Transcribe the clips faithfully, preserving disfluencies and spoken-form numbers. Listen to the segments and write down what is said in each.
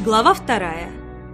Глава вторая.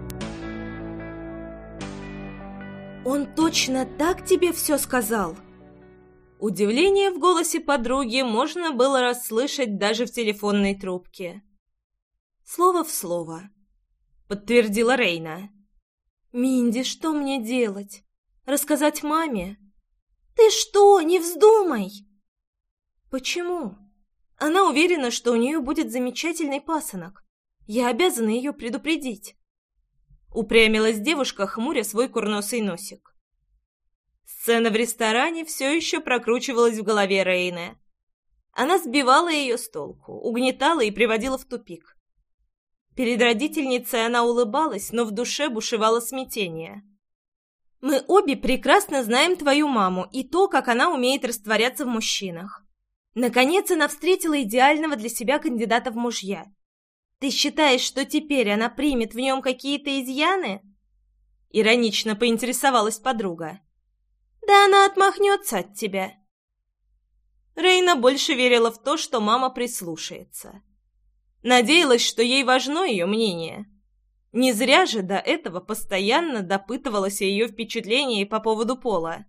«Он точно так тебе все сказал?» Удивление в голосе подруги можно было расслышать даже в телефонной трубке. «Слово в слово», — подтвердила Рейна. «Минди, что мне делать? Рассказать маме?» «Ты что, не вздумай!» «Почему? Она уверена, что у нее будет замечательный пасынок. Я обязана ее предупредить», — упрямилась девушка, хмуря свой курносый носик. Сцена в ресторане все еще прокручивалась в голове Рейны. Она сбивала ее с толку, угнетала и приводила в тупик. Перед родительницей она улыбалась, но в душе бушевало смятение. «Мы обе прекрасно знаем твою маму и то, как она умеет растворяться в мужчинах. Наконец она встретила идеального для себя кандидата в мужья. Ты считаешь, что теперь она примет в нем какие-то изъяны?» Иронично поинтересовалась подруга. «Да она отмахнется от тебя». Рейна больше верила в то, что мама прислушается. Надеялась, что ей важно ее мнение. Не зря же до этого постоянно допытывалась о ее впечатлении по поводу Пола.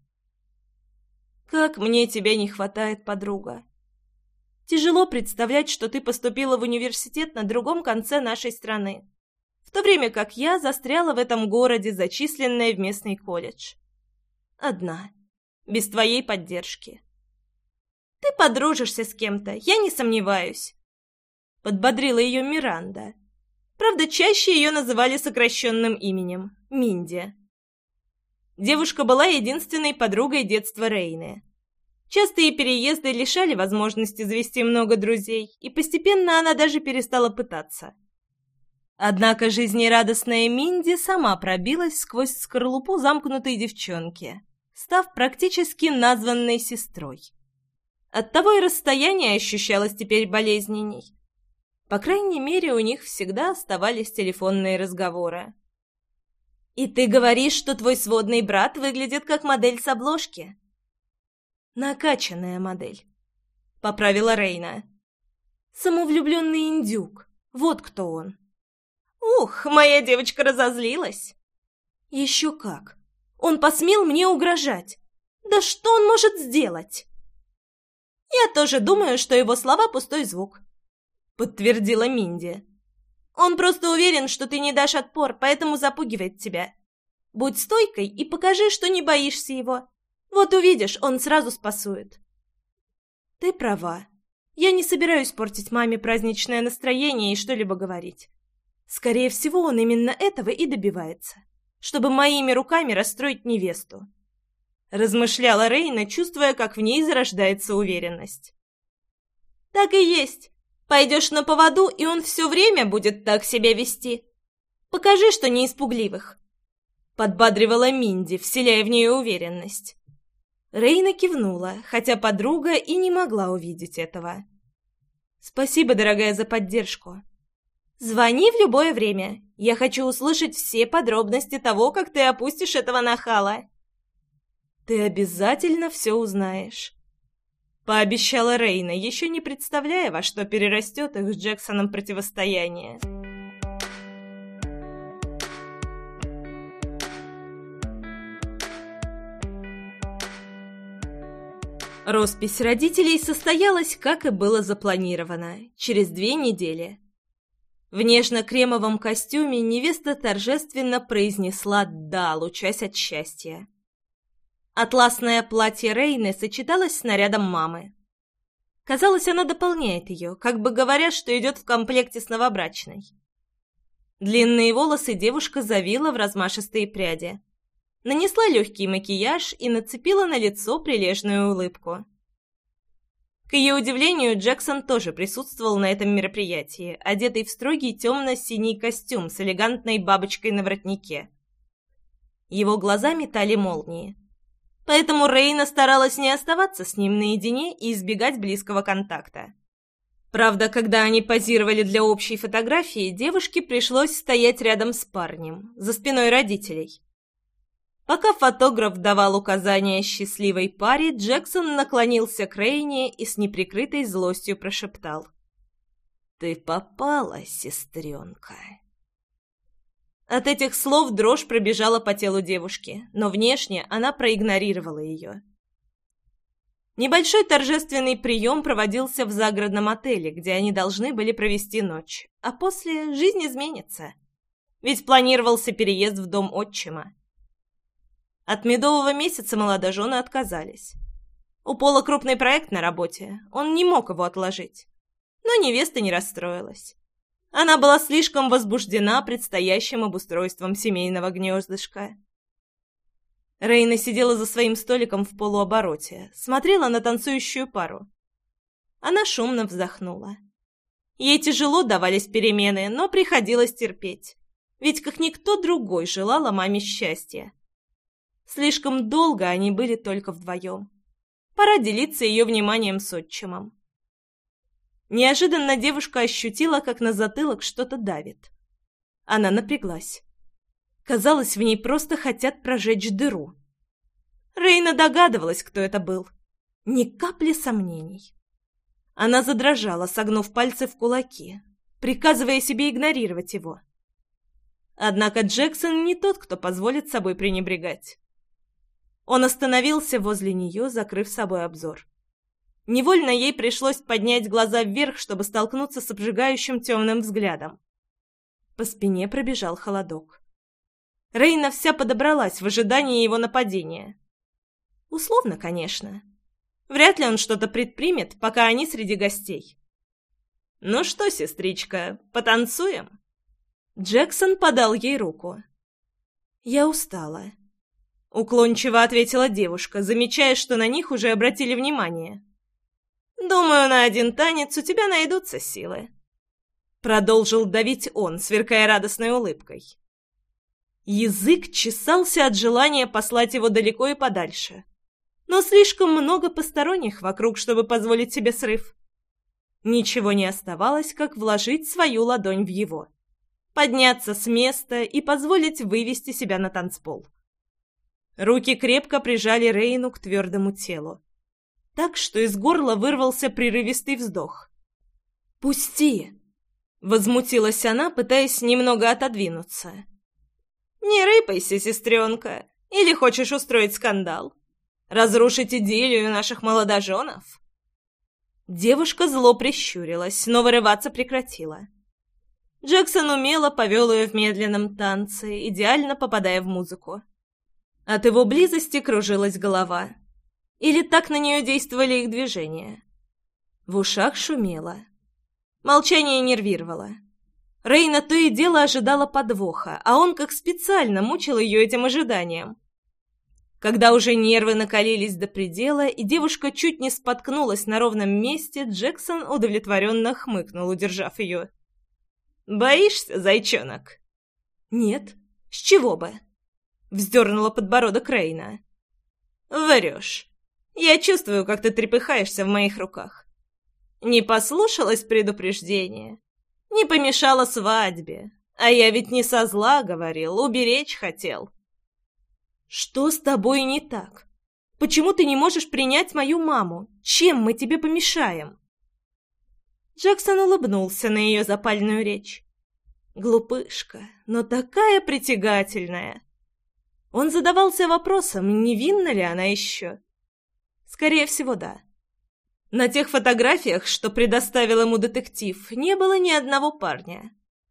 «Как мне тебя не хватает, подруга. Тяжело представлять, что ты поступила в университет на другом конце нашей страны, в то время как я застряла в этом городе, зачисленная в местный колледж. Одна, без твоей поддержки. Ты подружишься с кем-то, я не сомневаюсь», — подбодрила ее Миранда. Правда, чаще ее называли сокращенным именем — Минди. Девушка была единственной подругой детства Рейны. Частые переезды лишали возможности завести много друзей, и постепенно она даже перестала пытаться. Однако жизнерадостная Минди сама пробилась сквозь скорлупу замкнутой девчонки, став практически названной сестрой. Оттого и расстояние ощущалось теперь болезненней. По крайней мере, у них всегда оставались телефонные разговоры. «И ты говоришь, что твой сводный брат выглядит как модель с обложки?» «Накачанная модель», — поправила Рейна. «Самовлюбленный индюк. Вот кто он». «Ух, моя девочка разозлилась». «Еще как. Он посмел мне угрожать. Да что он может сделать?» «Я тоже думаю, что его слова — пустой звук», — подтвердила Минди. «Он просто уверен, что ты не дашь отпор, поэтому запугивает тебя. Будь стойкой и покажи, что не боишься его. Вот увидишь, он сразу спасует». «Ты права. Я не собираюсь портить маме праздничное настроение и что-либо говорить. Скорее всего, он именно этого и добивается, чтобы моими руками расстроить невесту», — размышляла Рейна, чувствуя, как в ней зарождается уверенность. «Так и есть. Пойдешь на поводу, и он все время будет так себя вести. Покажи, что не испугливых», — подбадривала Минди, вселяя в нее уверенность. Рейна кивнула, хотя подруга и не могла увидеть этого. «Спасибо, дорогая, за поддержку. Звони в любое время. Я хочу услышать все подробности того, как ты опустишь этого нахала». «Ты обязательно все узнаешь», — пообещала Рейна, еще не представляя, во что перерастет их с Джексоном противостояние. Роспись родителей состоялась, как и было запланировано, через две недели. В нежно-кремовом костюме невеста торжественно произнесла «да», лучась от счастья. Атласное платье Рейны сочеталось с нарядом мамы. Казалось, она дополняет ее, как бы говоря, что идет в комплекте с новобрачной. Длинные волосы девушка завила в размашистые пряди. Нанесла легкий макияж и нацепила на лицо прилежную улыбку. К ее удивлению, Джексон тоже присутствовал на этом мероприятии, одетый в строгий темно-синий костюм с элегантной бабочкой на воротнике. Его глаза метали молнии. Поэтому Рейна старалась не оставаться с ним наедине и избегать близкого контакта. Правда, когда они позировали для общей фотографии, девушке пришлось стоять рядом с парнем, за спиной родителей. Пока фотограф давал указания счастливой паре, Джексон наклонился к Рейне и с неприкрытой злостью прошептал: «Ты попала, сестренка». От этих слов дрожь пробежала по телу девушки, но внешне она проигнорировала ее. Небольшой торжественный прием проводился в загородном отеле, где они должны были провести ночь, а после жизнь изменится, ведь планировался переезд в дом отчима. От медового месяца молодожены отказались. У Пола крупный проект на работе, он не мог его отложить. Но невеста не расстроилась. Она была слишком возбуждена предстоящим обустройством семейного гнездышка. Рейна сидела за своим столиком в полуобороте, смотрела на танцующую пару. Она шумно вздохнула. Ей тяжело давались перемены, но приходилось терпеть, ведь как никто другой желала маме счастья. Слишком долго они были только вдвоем. Пора делиться ее вниманием с отчимом. Неожиданно девушка ощутила, как на затылок что-то давит. Она напряглась. Казалось, в ней просто хотят прожечь дыру. Рейна догадывалась, кто это был. Ни капли сомнений. Она задрожала, согнув пальцы в кулаки, приказывая себе игнорировать его. Однако Джексон не тот, кто позволит собой пренебрегать. Он остановился возле нее, закрыв собой обзор. Невольно ей пришлось поднять глаза вверх, чтобы столкнуться с обжигающим темным взглядом. По спине пробежал холодок. Рейна вся подобралась в ожидании его нападения. Условно, конечно. Вряд ли он что-то предпримет, пока они среди гостей. «Ну что, сестричка, потанцуем?» Джексон подал ей руку. «Я устала», — уклончиво ответила девушка, замечая, что на них уже обратили внимание. «Думаю, на один танец у тебя найдутся силы», — продолжил давить он, сверкая радостной улыбкой. Язык чесался от желания послать его далеко и подальше. Но слишком много посторонних вокруг, чтобы позволить себе срыв. Ничего не оставалось, как вложить свою ладонь в его. Подняться с места и позволить вывести себя на танцпол. Руки крепко прижали Рейну к твердому телу. Так, что из горла вырвался прерывистый вздох. «Пусти!» — возмутилась она, пытаясь немного отодвинуться. «Не рыпайся, сестренка, или хочешь устроить скандал? Разрушить идиллию наших молодоженов?» Девушка зло прищурилась, но вырываться прекратила. Джексон умело повел ее в медленном танце, идеально попадая в музыку. От его близости кружилась голова. Или так на нее действовали их движения. В ушах шумело. Молчание нервировало. Рейна то и дело ожидала подвоха, а он как специально мучил ее этим ожиданием. Когда уже нервы накалились до предела, и девушка чуть не споткнулась на ровном месте, Джексон удовлетворенно хмыкнул, удержав ее. «Боишься, зайчонок?» «Нет. С чего бы?» — вздернула подбородок Рейна. «Врешь. Я чувствую, как ты трепыхаешься в моих руках. Не послушалась предупреждения. Не помешала свадьбе. А я ведь не со зла говорил, уберечь хотел». «Что с тобой не так? Почему ты не можешь принять мою маму? Чем мы тебе помешаем?» Джексон улыбнулся на ее запальную речь. Глупышка, но такая притягательная. Он задавался вопросом, невинна ли она еще. Скорее всего, да. На тех фотографиях, что предоставил ему детектив, не было ни одного парня.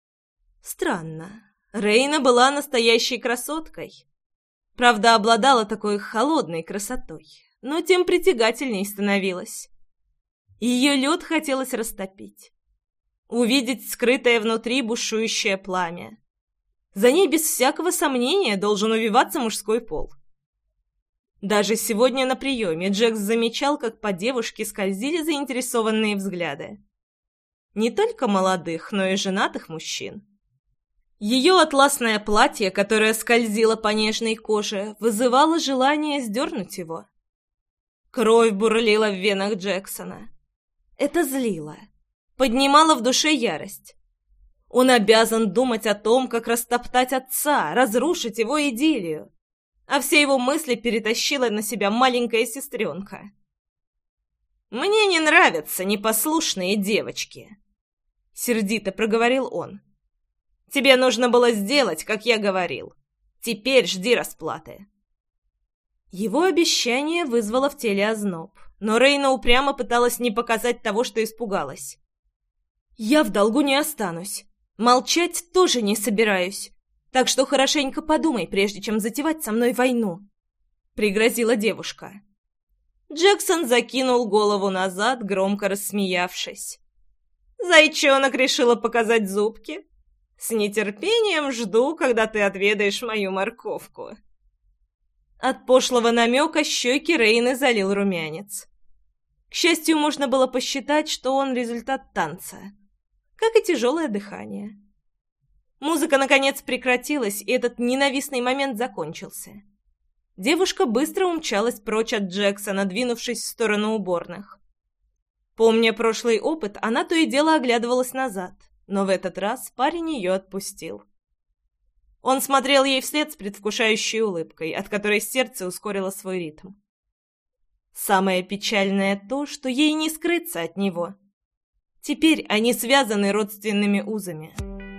Странно. Рейна была настоящей красоткой. Правда, обладала такой холодной красотой, но тем притягательней становилась. Ее лед хотелось растопить. Увидеть скрытое внутри бушующее пламя. За ней без всякого сомнения должен увиваться мужской пол. Даже сегодня на приеме Джекс замечал, как по девушке скользили заинтересованные взгляды. Не только молодых, но и женатых мужчин. Ее атласное платье, которое скользило по нежной коже, вызывало желание сдернуть его. Кровь бурлила в венах Джексона. Это злило, поднимало в душе ярость. Он обязан думать о том, как растоптать отца, разрушить его идиллию. А все его мысли перетащила на себя маленькая сестренка. «Мне не нравятся непослушные девочки», — сердито проговорил он. Тебе нужно было сделать, как я говорил. Теперь жди расплаты». Его обещание вызвало в теле озноб, но Рейна упрямо пыталась не показать того, что испугалась. «Я в долгу не останусь. Молчать тоже не собираюсь. Так что хорошенько подумай, прежде чем затевать со мной войну», — пригрозила девушка. Джексон закинул голову назад, громко рассмеявшись. «Зайчонок решила показать зубки? С нетерпением жду, когда ты отведаешь мою морковку». От пошлого намека щеки Рейны залил румянец. К счастью, можно было посчитать, что он результат танца, как и тяжелое дыхание. Музыка, наконец, прекратилась, и этот ненавистный момент закончился. Девушка быстро умчалась прочь от Джексона, двинувшись в сторону уборных. Помня прошлый опыт, она то и дело оглядывалась назад, но в этот раз парень ее отпустил. Он смотрел ей вслед с предвкушающей улыбкой, от которой сердце ускорило свой ритм. Самое печальное то, что ей не скрыться от него. Теперь они связаны родственными узами.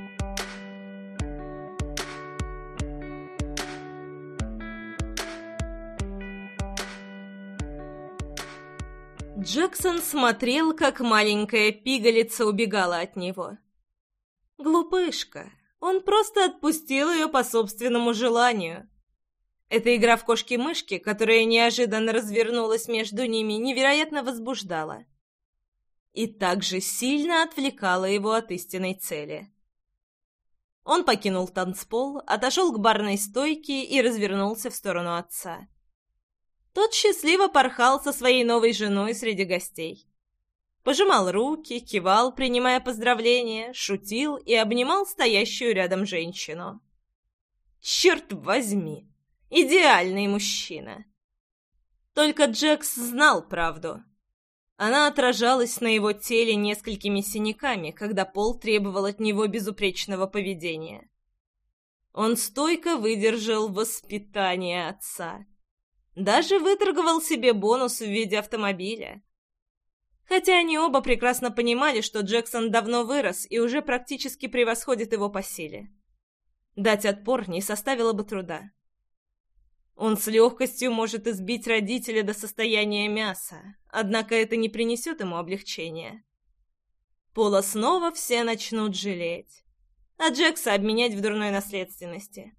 Джексон смотрел, как маленькая пигалица убегала от него. Глупышка. Он просто отпустил ее по собственному желанию. Эта игра в кошки-мышки, которая неожиданно развернулась между ними, невероятно возбуждала. И также сильно отвлекала его от истинной цели. Он покинул танцпол, отошел к барной стойке и развернулся в сторону отца. Тот счастливо порхал со своей новой женой среди гостей. Пожимал руки, кивал, принимая поздравления, шутил и обнимал стоящую рядом женщину. Черт возьми, идеальный мужчина. Только Джекс знал правду. Она отражалась на его теле несколькими синяками, когда Пол требовал от него безупречного поведения. Он стойко выдержал воспитание отца. Даже выторговал себе бонус в виде автомобиля. Хотя они оба прекрасно понимали, что Джексон давно вырос и уже практически превосходит его по силе. Дать отпор не составило бы труда. Он с легкостью может избить родителя до состояния мяса, однако это не принесет ему облегчения. Пола снова все начнут жалеть, а Джекса обменять в дурной наследственности.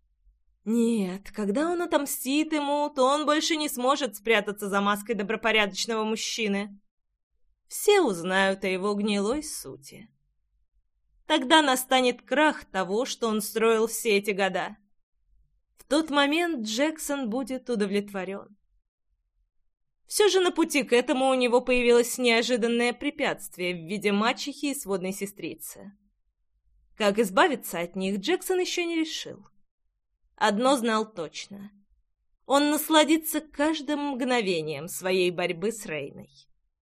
Нет, когда он отомстит ему, то он больше не сможет спрятаться за маской добропорядочного мужчины. Все узнают о его гнилой сути. Тогда настанет крах того, что он строил все эти года. В тот момент Джексон будет удовлетворен. Все же на пути к этому у него появилось неожиданное препятствие в виде мачехи и сводной сестрицы. Как избавиться от них, Джексон еще не решил. Одно знал точно. Он насладится каждым мгновением своей борьбы с Рейной.